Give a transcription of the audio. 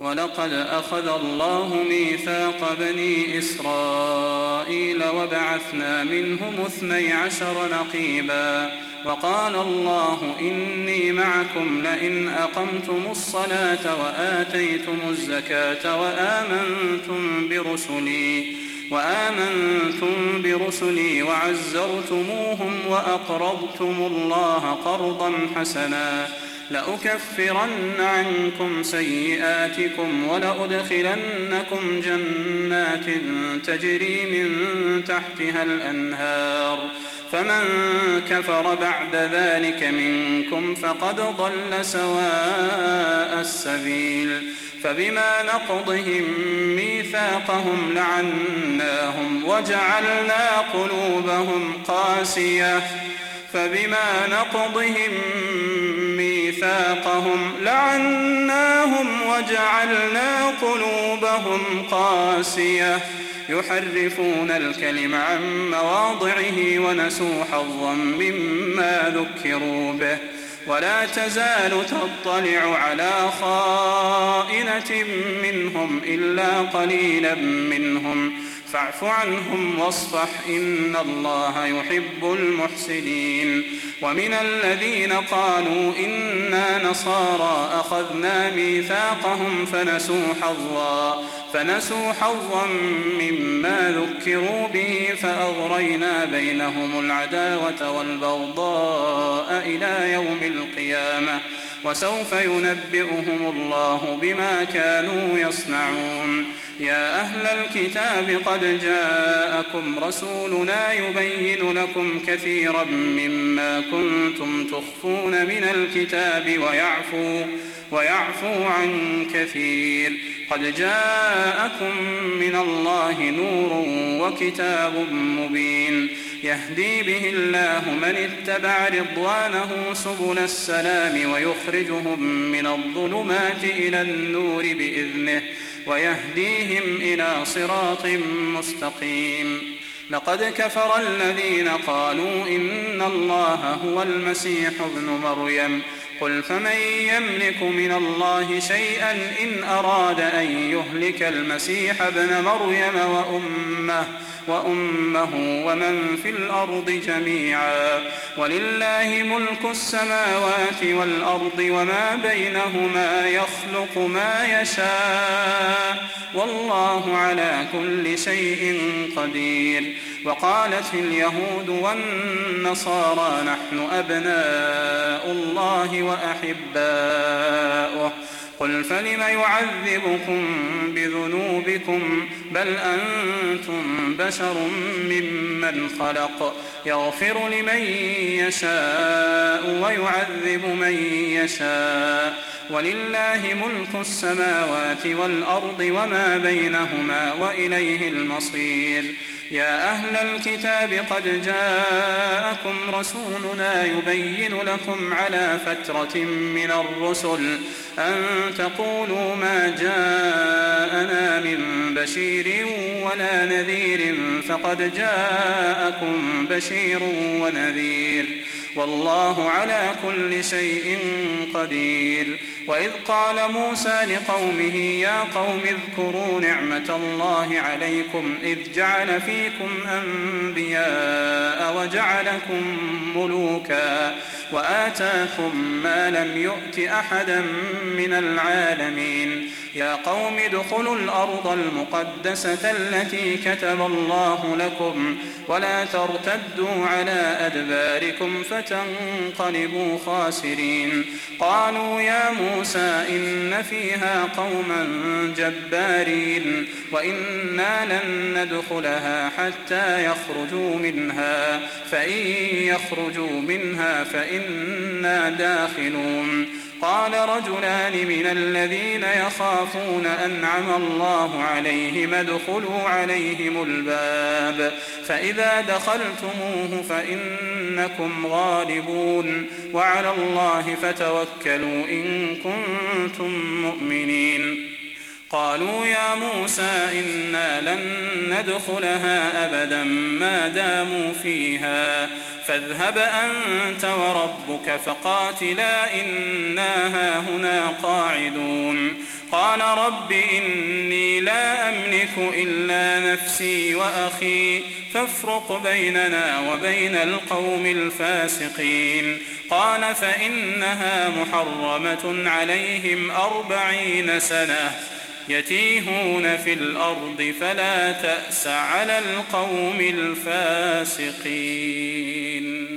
ولقد أخذ الله ميثاق بني إسرائيل وبعثنا منهم 12 نقيبا وقال الله إني معكم لئن أقمتم الصلاة وآتيتم الزكاة وآمنتم برسلي وعزرتموهم وأقرضتم الله قرضا حسنا لأكفرن عنكم سيئاتكم ولأدخلنكم جنات تجري من تحتها الأنهار فمن كفر بعد ذلك منكم فقد ضل سواء السبيل فبما نقضهم ميثاقهم لعناهم وجعلنا قلوبهم قاسية يحرفون الكلم عن مواضعه ونسوا حظا مما ذكروا به ولا تزال تطلع على خائنة منهم إلا قليلا منهم فاعف عنهم واصفح إن الله يحب المحسنين ومن الذين قالوا إنا نصارى أخذنا ميثاقهم فنسوا حظا مما ذكروا به فأغرينا بينهم العداوة والبغضاء إلى يوم القيامة وسوف ينبئهم الله بما كانوا يصنعون يا أهل الكتاب قد جاءكم رسولنا يبين لكم كثيرا مما كنتم تخفون من الكتاب ويعفو عن كثير قد جاءكم من الله نور وكتاب مبين يهدي به الله من اتبع رضوانه سبل السلام ويخرجهم من الظلمات إلى النور بإذنه ويهديهم إلى صراط مستقيم لقد كفر الذين قالوا إن الله هو المسيح ابن مريم قل فمن يملك من الله شيئا إن أراد أن يهلك المسيح ابن مريم وأمه ومن في الأرض جميعا ولله ملك السماوات والأرض وما بينهما يخلق ما يشاء والله على كل شيء قدير وقالت اليهود والنصارى نحن أبناء الله وأحباؤه قل فلم يعذبكم بذنوبكم بل أنتم بشر ممن خلق يغفر لمن يشاء ويعذب من يشاء ولله ملك السماوات والأرض وما بينهما وإليه المصير يا أهل الكتاب قد جاءكم رسولنا يبين لكم على فترة من الرسل أن تقولوا ما جاءنا من بشير ولا نذير فقد جاءكم بشير ونذير والله على كل شيء قدير وإذ قال موسى لقومه يا قوم اذكروا نعمة الله عليكم إذ جعل فيكم أنبياء وجعلكم ملوكا وآتاكم ما لم يؤت أحدا من العالمين يا قوم ادخلوا الأرض المقدسة التي كتب الله لكم ولا ترتدوا على أدباركم فتنقلبوا خاسرين قالوا يا موسى إن فيها قوما جبارين وإنا لن ندخلها حتى يخرجوا منها فإن يخرجوا منها فإنا داخلون قال رجلان من الذين يخافون أنعم الله عليهم ادخلوا عليهم الباب فإذا دخلتموه فإنكم غالبون وعلى الله فتوكلوا إن كنتم مؤمنين قالوا يا موسى إنا لن ندخلها أبدا ما داموا فيها فاذهب أنت وربك فقاتلا إنا هاهنا قاعدون قال رب إني لا أملك إلا نفسي وأخي فافرق بيننا وبين القوم الفاسقين قال فإنها محرمة عليهم 40 سنة يتيهون في الأرض فلا تأس على القوم الفاسقين.